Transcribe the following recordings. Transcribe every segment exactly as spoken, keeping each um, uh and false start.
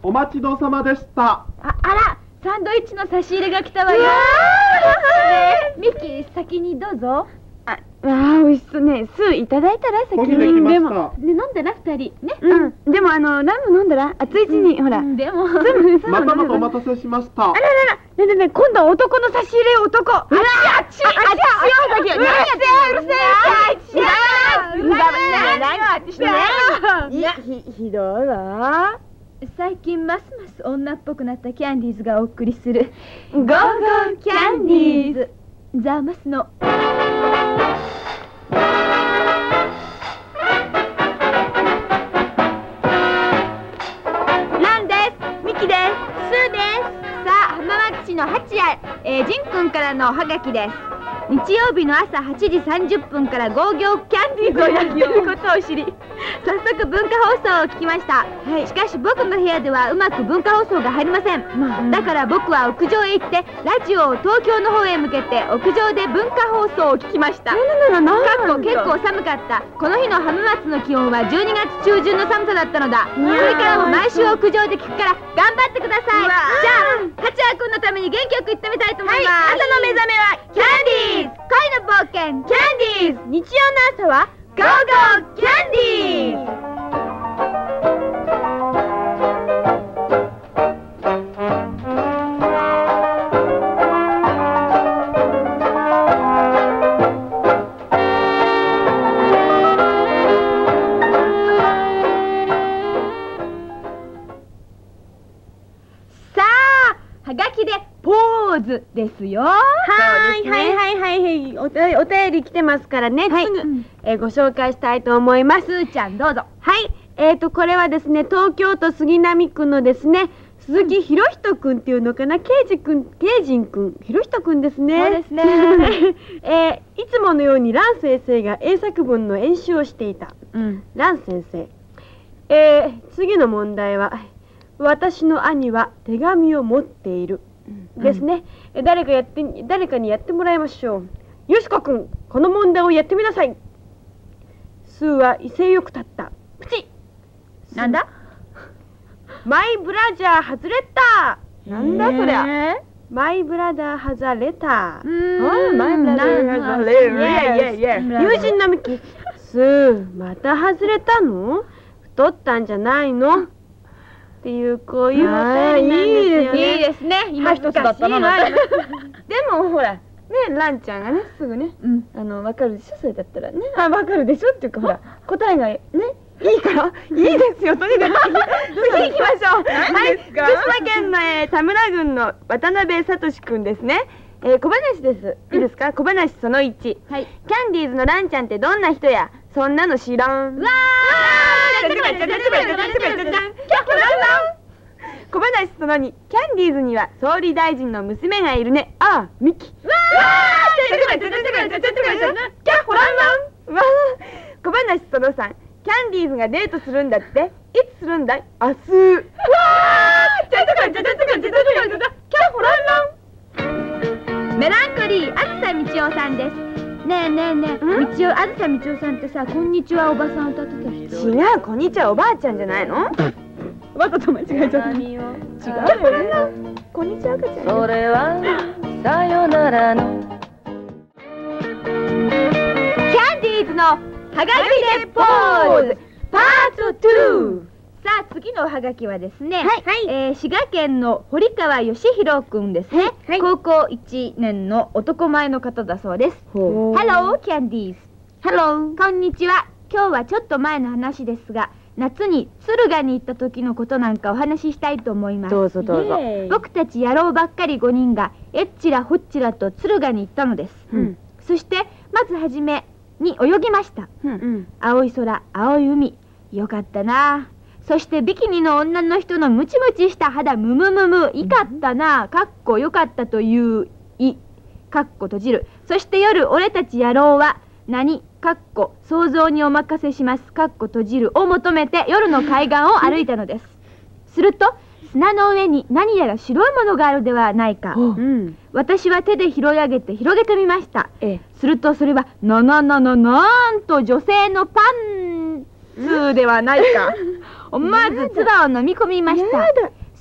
お待ちどうさまでした。 あ、あら、サンドイッチの差し入れが来たわよ。ミキ、先にどうぞ。 あ、あ、美味しそうね。スーいただいたら先に。 でも、 ね、飲んだら二人ね。 うん。でもあのラム飲んだら熱いうちにほら。 でも。 またまたお待たせしました。あららら、ねえねえねえ、今度は男の差し入れ男。あら、あっちあっちあっち。何やってんの？うるせえ。あっち。うるせえ。何やってしてんの？いや、ひひどいわ。 最近ますます女っぽくなったキャンディーズがお送りするゴーゴーキャンディーズザ・マスのランです。ミキです。スーです。さあ、浜松市の八谷、えー、ジンくんからのおはがきです。日曜日の朝はちじさんじゅっぷんからゴーギョーキャンディーズをやっていることを知り、早速文化放送を聞きました、はい、しかし僕の部屋ではうまく文化放送が入りません、まあ、だから僕は屋上へ行ってラジオを東京の方へ向けて屋上で文化放送を聞きました。かっこ結構寒かった。この日の浜松の気温はじゅうにがつちゅうじゅんの寒さだったのだ。これからも毎週屋上で聞くから頑張ってください。じゃあ八谷君のために元気よく言ってみたいと思います、はい、朝の目覚めはキャンディーズ、恋の冒険キャンディーズ、日曜の朝はゴーゴーキャンディーズ。さあ、はがきでポーズですよ。 はいはいはいはいはい、おたお便り来てますからね、はい、すぐ、うん、えー、ご紹介したいと思います。 すーちゃんどうぞ。 はい、えーとこれはですね、東京都杉並区のですね、鈴木博人くんっていうのかな、ケイジくん、ケイジンくん、博人くんですね。 そうですね。 えー、いつものように蘭先生が英作文の演習をしていた。うん、蘭先生、えー、次の問題は、私の兄は手紙を持っている。ですね、うん、誰かやって誰かにやってもらいましょう。よしこくん、この問題をやってみなさい。スーは威勢よく立った。プチッ。 なんだ？ マイブラジャー外れた。なんだそりゃ。マイブラダーハザレター。マイブラダーハザレター。友人のミキ、スーまた外れたの？太ったんじゃないの？っていうこういうお便りなんですよね。 いいですね。今一つだったな。 でもほらね、ランちゃんがねすぐね、あのわかるでしょ、それだったらね。あ、わかるでしょっていうか、ほら答えがねいいからいいですよ。とにかく次行きましょう。はい、福島県の田村郡の渡辺聡くんですね。小話です。いいですか？小話そのいち。キャンディーズのランちゃんってどんな人や？そんなの知らん。わー！小話そのに。キャンディーズには総理大臣の娘がいるね。ああ、ミキ。わー！小話そのさん。キャンディーズがデートするんだって。いつするんだい？明日。わー！ メランコリー、あずさみちおさんです。ねえねえねえ、みちお、あずさみちおさんってさ、こんにちはおばさん歌ってた人。 違う、こんにちはおばあちゃんじゃないの？わざと間違えちゃった。違うよね。こんにちは赤ちゃん。 それはさよならのキャンディーズのはがきでポーズパートツー。さあ、次のおはがきはですね、はい、えー、滋賀県の堀川義弘くんですね、はい、高校いちねんの男前の方だそうです。ハローキャンディーズ。ハロー、こんにちは。今日はちょっと前の話ですが、夏に敦賀に行った時のことなんかお話ししたいと思います。 どうぞどうぞ。 僕たち野郎ばっかりごにんがえっちらほっちらと敦賀に行ったのです、うん、そしてまずはじめに泳ぎました、うんうん、青い空、青い海、よかったな。そしてビキニの女の人のムチムチした肌、ムムムム、いかったな、かっこよかったというい、かっこ閉じる。そして夜、俺たち野郎は何、かっこ想像にお任せします、かっこ閉じるを求めて夜の海岸を歩いたのです。すると砂の上に何やら白いものがあるではないか、うん、私は手で拾い上げて広げてみました、ええ、するとそれはなななななんと女性のパンツではないか。思わず唾を飲み込みました。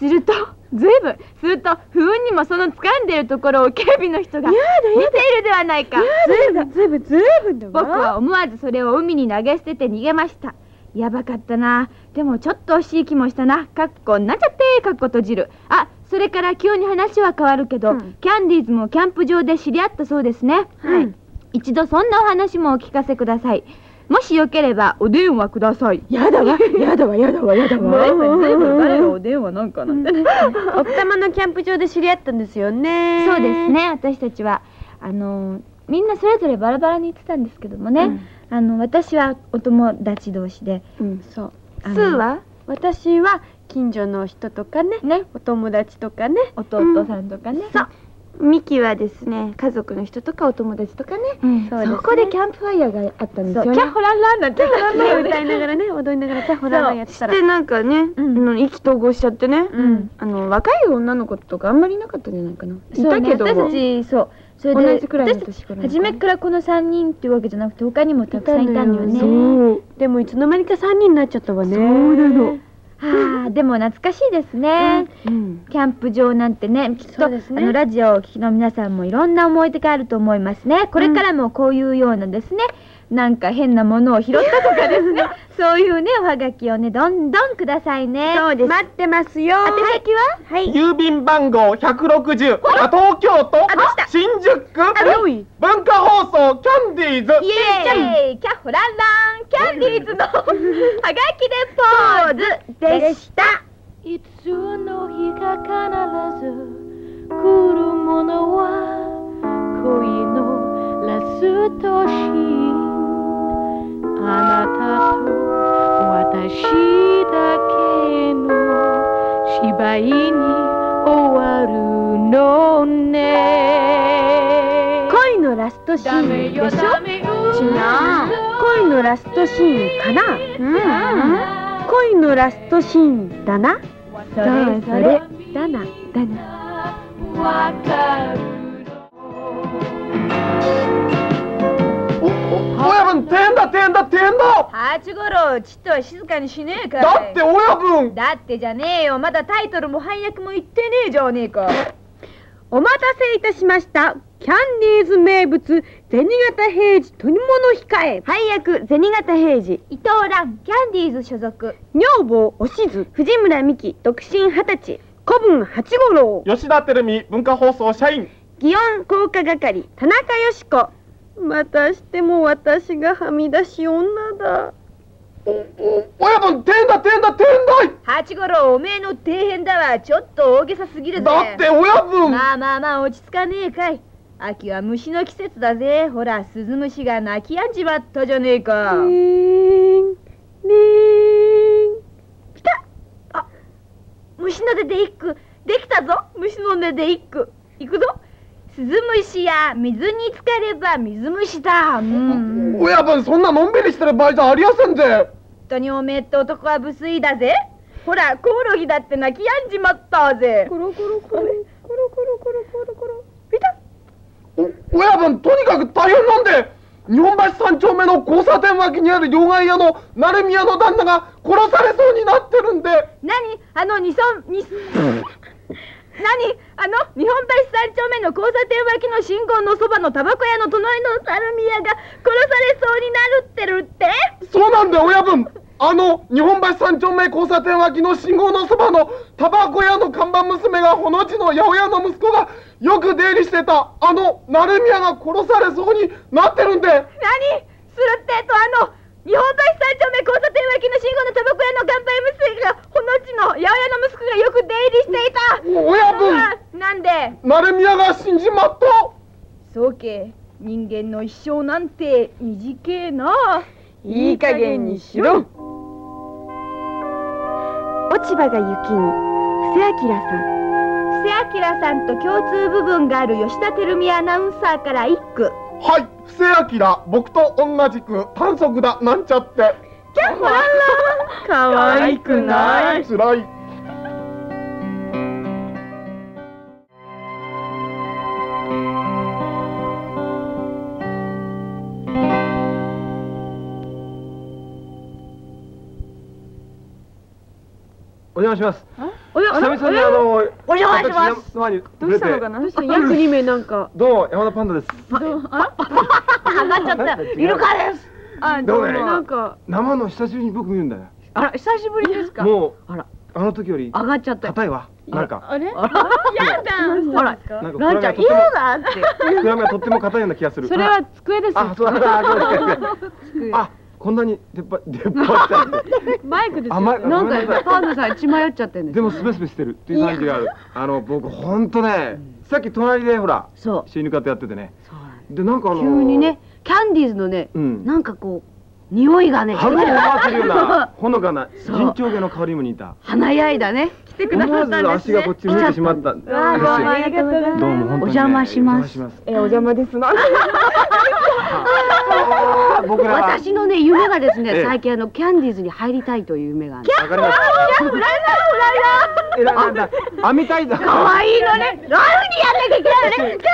するとずいぶんすると不運にもその掴んでいるところを警備の人が見ているではないか。 ずいぶんずいぶんずいぶんだわ。 僕は思わずそれを海に投げ捨てて逃げました。やばかったな。でもちょっと惜しい気もしたな。かっこなんちゃってかっこ閉じる。あ、それから急に話は変わるけど、うん、キャンディーズもキャンプ場で知り合ったそうですね。はい、一度そんなお話もお聞かせください。もしよければお電話ください。 やだわやだわやだわやだわ。 ずいぶん誰がお電話なんかなんてね。 奥多摩のキャンプ場で知り合ったんですよね。 そうですね。私たちはあのみんなそれぞれバラバラに行ってたんですけどもね、うん、あの私はお友達同士で、 うん、そう。スーは私は近所の人とかね、ね、お友達とかね、 弟さんとかね、 そう。ミキはですね、家族の人とかお友達とかね、うん、 そ, ねそこでキャンプファイヤーがあったんですよね。 キャッホランランなんて歌いながらね、踊りながらキャッホランランやってたらしてなんかね、うん、意気投合しちゃってね、うん、あの若い女の子とかあんまりいなかったんじゃないかな。いたけど、 私たちそうそれで同じくらいの年から初めからこのさんにんっていうわけじゃなくて他にもたくさんいたんだよね。 そうでもいつの間にかさんにんになっちゃったわね。 そうなの。はあ、でも懐かしいですね、うんうん、キャンプ場なんてね、きっと、ね、あのラジオをお聞きの皆さんもいろんな思い出があると思いますね。これからもこういうようなですね、なんか変なものを拾ったとかですねそういうねおはがきをねどんどんくださいね。 そうです。待ってますよ。 宛先は、 はい、 郵便番号ひゃくろくじゅう、東京都新宿区文化放送キャンディーズ。 イエーイキャッホランランキャンディーズのはがきでポーズでした。 いつの日か必ず来るものは恋のラストシーン。あなたと私だけの芝居に終わるのね。 恋のラストシーンでしょ。違う。恋のラストシーンかな。うん。恋のラストシーンだな。 それそれだなだな。 わかる。 親分、点だ点だ点だ。 八五郎、ちっとは静かにしねえかい。 だって親分。 だってじゃねえよ、まだタイトルも配役も言ってねえじゃねえか。 お待たせいたしました。キャンディーズ名物銭形平次取り物控え。配役銭形平次、 伊藤蘭、キャンディーズ所属。 女房おしず、藤村美希、独身二十歳。子分八五郎、 吉田照美、文化放送社員。 祇園効果係田中よし子。またしても私がはみ出し女だ。 お、お、親分、点だ点だ点だい。 八五郎、おめえの底辺だわ。ちょっと大げさすぎるぜ。 だって親分。 まあまあまあ落ち着かねえかい。秋は虫の季節だぜ。ほら、スズムシが鳴きやんじまったじゃねえか。 リーンリーン来た。あ、虫の出で一句できたぞ。虫の出で一句いくぞ。スズムシや水に浸かれば水虫だ。うん、 親分、そんなのんびりしてる場合じゃありやせんぜ。 本当におめえって男は無粋だぜ。ほら、コオロギだって泣きやんじまったぜ。 コロコロコロコロコロコロコロコロ見た。 お、親分、とにかく大変なんで、日本橋三丁目の交差点脇にある両替屋の成宮の旦那が殺されそうになってるんで。 何あの二尊二何あの日本橋三丁目の交差点脇の信号のそばのタバコ屋の隣の成宮が殺されそうになるってるって。 そうなんだよ親分。あの日本橋三丁目交差点脇の信号のそばのタバコ屋の看板娘がほの字の八百屋の息子がよく出入りしてたあの成宮が殺されそうになってるんで。 何するってと、あの日本橋三丁目交差点脇の信号のタバコ屋の看板娘がほの字の八百屋の息子がよく出入りしていた。 親分、 なんで成宮が死んじまった。 そうけ、人間の一生なんて短えな。 いい加減にしろ。落ち葉が雪に、布施明さん。 布施明さんと共通部分がある吉田照美アナウンサーから一句。 はい、布施明、僕と同じく短足だなんちゃって。 キャッホランラン。かわいくない。 つらい。 お邪魔します。 おや、 久々にあの、 お邪魔しますどどうしたのかな。約に名なんか。 どうも山田パンダです。 あら、上がっちゃった。イルカです。あ、どうもなんか生の久しぶりに僕見るんだよ。 あら、久しぶりですか。 もうあら、 あの時より上がっちゃった。 硬いわ。なんか。 あれ？やだ。 あら、 なんかランちゃん嫌だって。 膨らみがとっても硬いような気がする。 それは机です。 あ、そうだ。あ、こんなに出っ張出っ張った。 マイクですよ。なんかパンダさん血迷っちゃってんです。 でもスベスベしてるっていう感じがある。あの僕本当ね、さっき隣でほら、 そう。 一緒に向かってやっててね。でなんかあの急にね、キャンディーズのね、なんかこう。匂いがね、 春を思わせるようなほのかな人長毛の香りも似た。 華やいだね。来てくださったんですね。 思わず足がこっち向いてしまったんですよ。 ありがとうございます。 どうも本当にお邪魔します。 え、お邪魔ですな。僕ら私のね夢がですね、最近あのキャンディーズに入りたいという夢がある。 わかります。 キャンフライだフライだ。 え、なんだ編みたいだ。 可愛いのね。ラウにやんなきゃいけないのね。キャンうらうら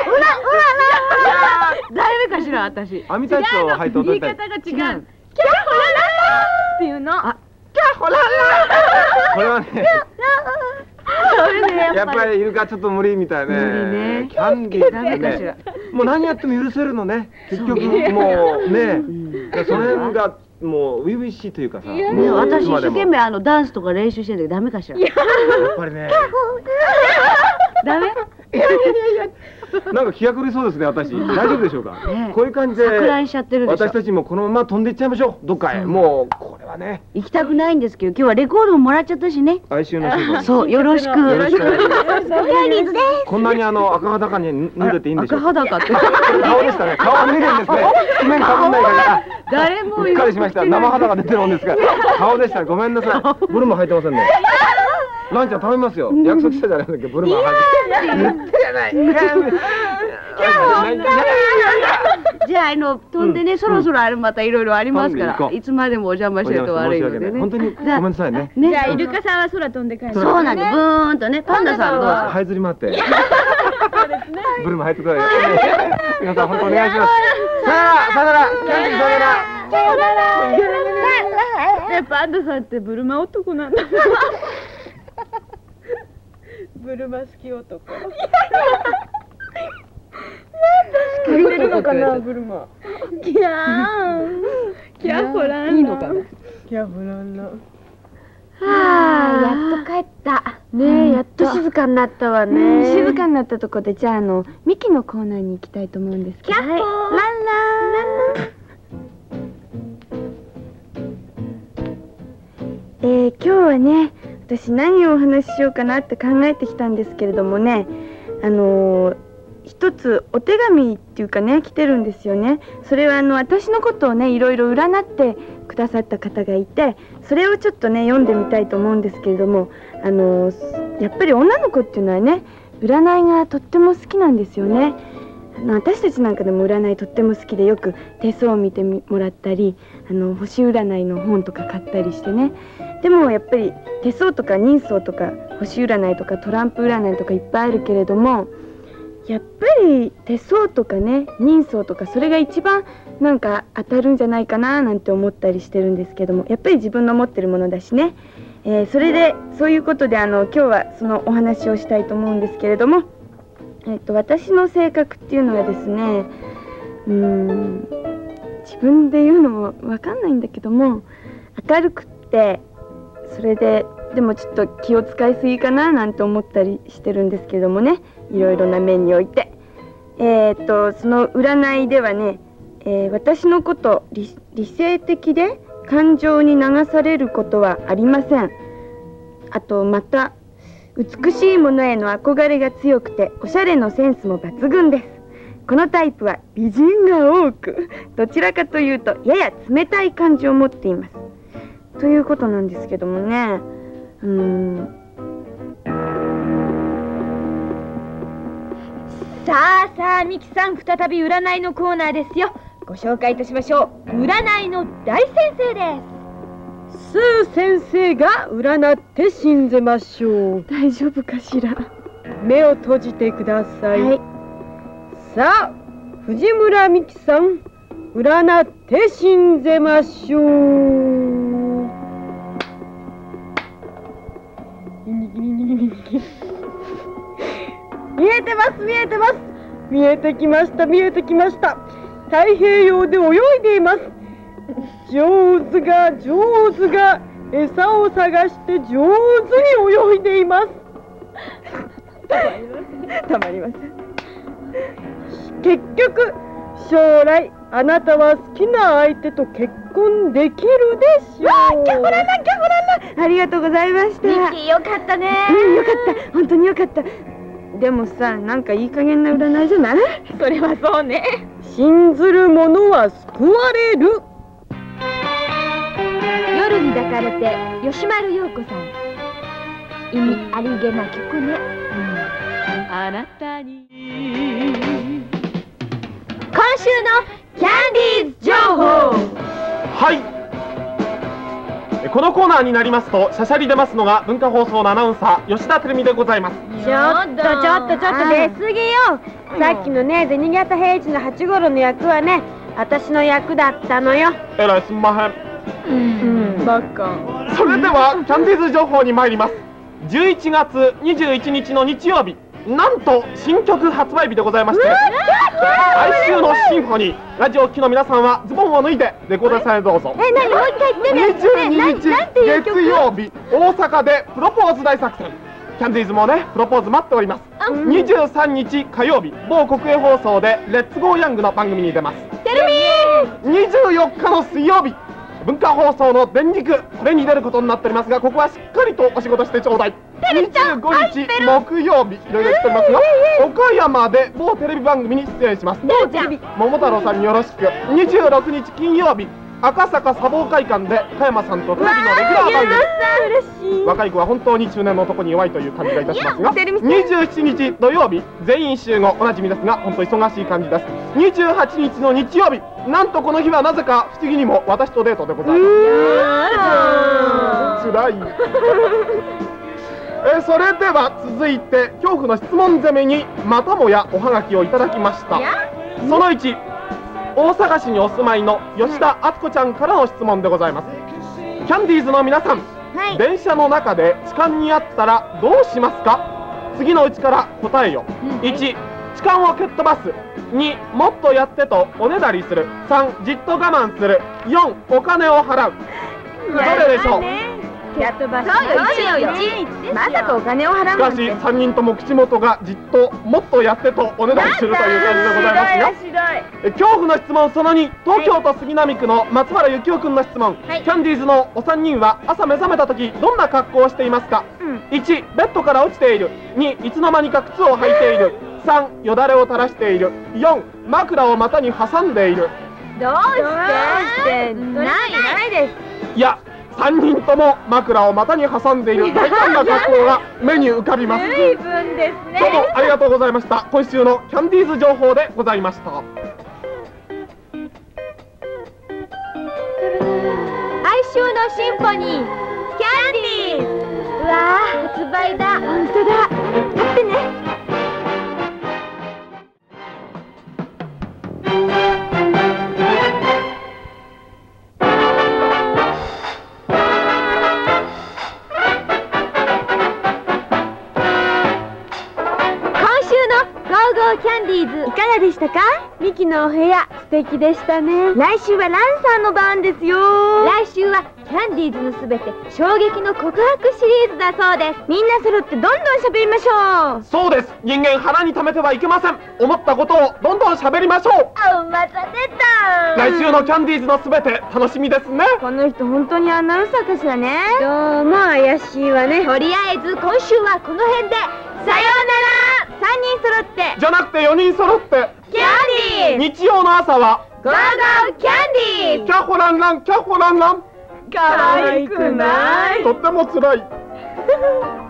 うら。誰目かしら私。 編みたいと履いて踊りたい。 言い方が違う。キャンホララっていうの。あ、キャンホララ。 これはね。 それねやっぱりイルカちょっと無理みたいね。 無理ね。 キャンディーね。もう何やっても許せるのね。結局もうね。それがもう初々しいというかさ。 私一生懸命あのダンスとか練習してるんだけどダメかしら。やっぱりね。 ダメ？ いやいやいや。なんか気が狂いそうですね、私。大丈夫でしょうか。こういう感じで。私たちもこのまま飛んでいっちゃいましょう。どっかへ。もうこれはね。 行きたくないんですけど、今日はレコードももらっちゃったしね。 哀愁のシーン。 そう、よろしく。よろしく。 こんなにあの赤裸に脱いでていいんでしょうか。 赤裸って。 顔でしたね。顔脱いでるんですね。面かぶんないから。 誰もうっかりしました。生肌が出てるもんですから。顔でした。ごめんなさい。ブルマ履いてませんね。ランちゃん食べますよ。約束したじゃないですか。ブルマ履いて。言ってやない。 じゃああの飛んでね、そろそろあるまたいろいろありますからいつまでもお邪魔してると悪いのでね。 本当にごめんなさいね。 じゃあイルカさんは空飛んで帰る。 そうなんでブーンとね。パンダさんどうぞ。 這いずり回って。ブルマ入ってください。皆さん本当お願いします。さよならさよなら。キャンディーさよなら。さよなら。パンダさんってブルマ男なんだ。ブルマ好き男。借りてるのかな、ブルマ。キャーキャホランラ。いいのかな。キャホランラ。はあ、やっと帰った。ねえ、やっと静かになったわね。静かになったとこで、じゃああのミキのコーナーに行きたいと思うんですけど。キャッホー。ランラン。えー、今日はね、私何をお話ししようかなって考えてきたんですけれどもね、あのー。一つお手紙っていうかね来てるんですよね。それはあの私のことをねいろいろ占ってくださった方がいて、それをちょっとね読んでみたいと思うんですけれども、あのやっぱり女の子っていうのはね占いがとっても好きなんですよね。あの私たちなんかでも占いとっても好きでよく手相を見てもらったり、あの星占いの本とか買ったりしてね。でもやっぱり手相とか人相とか星占いとかトランプ占いとかいっぱいあるけれども、やっぱり手相とかね人相とかそれが一番なんか当たるんじゃないかななんて思ったりしてるんですけども、やっぱり自分の持ってるものだしね、えー、それでそういうことであの今日はそのお話をしたいと思うんですけれども、えー、と私の性格っていうのはですね、うーん自分で言うのも分かんないんだけども、明るくってそれででもちょっと気を使いすぎかななんて思ったりしてるんですけどもね、いろいろな面において、えー、っとその占いではね、えー、私のこと 理, 理性的で感情に流されることはありません。あとまた美しいものへの憧れが強くておしゃれのセンスも抜群です。このタイプは美人が多く、どちらかというとやや冷たい感じを持っていますということなんですけどもね。うーんさあさあ、ミキさん、再び占いのコーナーですよ。ご紹介いたしましょう。占いの大先生です。 スー先生が占って信ぜましょう。大丈夫かしら。目を閉じてください。はい、さあ藤村美樹さん、占って信ぜましょう。 見えてます見えてます見えてきました見えてきました。太平洋で泳いでいます。上手が上手が餌を探して上手に泳いでいます。たまりません。結局将来あなたは好きな相手と結婚できるでしょう。わあ、キャホランランキャホランラン、ありがとうございました。 ミッキーよかったね。 うん、よかった本当によかった。でもさ、なんかいい加減な占いじゃない？ それはそうね。 信ずる者は救われる。 夜に抱かれて吉丸陽子さん。意味ありげな曲ね。 あなたに今週のキャンディーズ情報。 はい、このコーナーになりますとしゃしゃり出ますのが文化放送のアナウンサー吉田照美でございます。 ちょっとちょっとちょっと出過ぎよ。さっきのね、銭形平次の八五郎の役はね、私の役だったのよ。 えらいすんまへん。 うん、バカ。 それではキャンディーズ情報に参ります。じゅういちがつにじゅういちにちの日曜日、なんと新曲発売日でございまして、来週のシンフォニー、ラジオを聴きの皆さんはズボンを脱いでレコーダーさんへどうぞ。 え、なにもう一回言ってね。 にじゅうににち月曜日、大阪でプロポーズ大作戦。キャンディーズもね、プロポーズ待っております。にじゅうさんにち火曜日、某国営放送でレッツゴーヤングの番組に出ます。 てるみにじゅうよっかの水曜日、文化放送の電軸、これに出ることになっておりますが、ここはしっかりとお仕事してちょうだい。にじゅうごにち木曜日、いろいろ言っておりますが、岡山で某テレビ番組に出演します。桃太郎さんによろしく。にじゅうろくにち金曜日、赤坂砂防会館で加山さんとテレビのレギュラー番組。若い子は本当に中年の男に弱いという感じがいたしますが、にじゅうしちにち土曜日、全員集合、おなじみですが本当忙しい感じです。にじゅうはちにちの日曜日、なんとこの日はなぜか不思議にも私とデートでございます。つらい。えそれでは続いて恐怖の質問攻めにまたもやおはがきをいただきました。そのいち、大阪市にお住まいの吉田敦子ちゃんからの質問でございます。キャンディーズの皆さん、はい、電車の中で痴漢にあったらどうしますか？次のうちから答えよ。いち、痴漢を蹴っ飛ばす。に、もっとやってとおねだりする。さん、じっと我慢する。よん、お金を払う。どれでしょう？ 蹴っ飛ばす。 そうよ、 まさかお金を払うなんて。 しかしさんにんとも口元がじっともっとやってとおねだりするという感じでございますよ。え恐怖の質問そのに、東京都杉並区の松原幸雄くんの質問、はい、キャンディーズのお三人は朝目覚めた時どんな格好をしていますか？うん、いち、ベッドから落ちている。に、いつの間にか靴を履いている。さん、よだれを垂らしている。よん、枕を股に挟んでいる。 どうしてないないです。 いや、さんにんとも枕を股に挟んでいる大胆な格好が目に浮かびます。 随分ですね。 どうもありがとうございました。今週のキャンディーズ情報でございました。 哀愁のシンフォニー、キャンディーズ。うわー、発売だ。本当だ。買ってね。キャンディーズいかがでしたか？ミキのお部屋素敵でしたね。来週はランさんの番ですよ。 来週はキャンディーズのすべて衝撃の告白シリーズだそうです。 みんな揃ってどんどん喋りましょう。 そうです。人間腹に溜めてはいけません。思ったことをどんどん喋りましょう。 あ、また出た。 来週のキャンディーズのすべて楽しみですね。 この人本当にアナウンサーかしらね。どうも怪しいわね。 とりあえず今週はこの辺でさようなら。さんにん揃ってじゃなくてよにん揃ってキャンディー。 日曜の朝はゴーゴーキャンディー。 キャホランランキャホランラン。 可愛くない。 とってもつらい。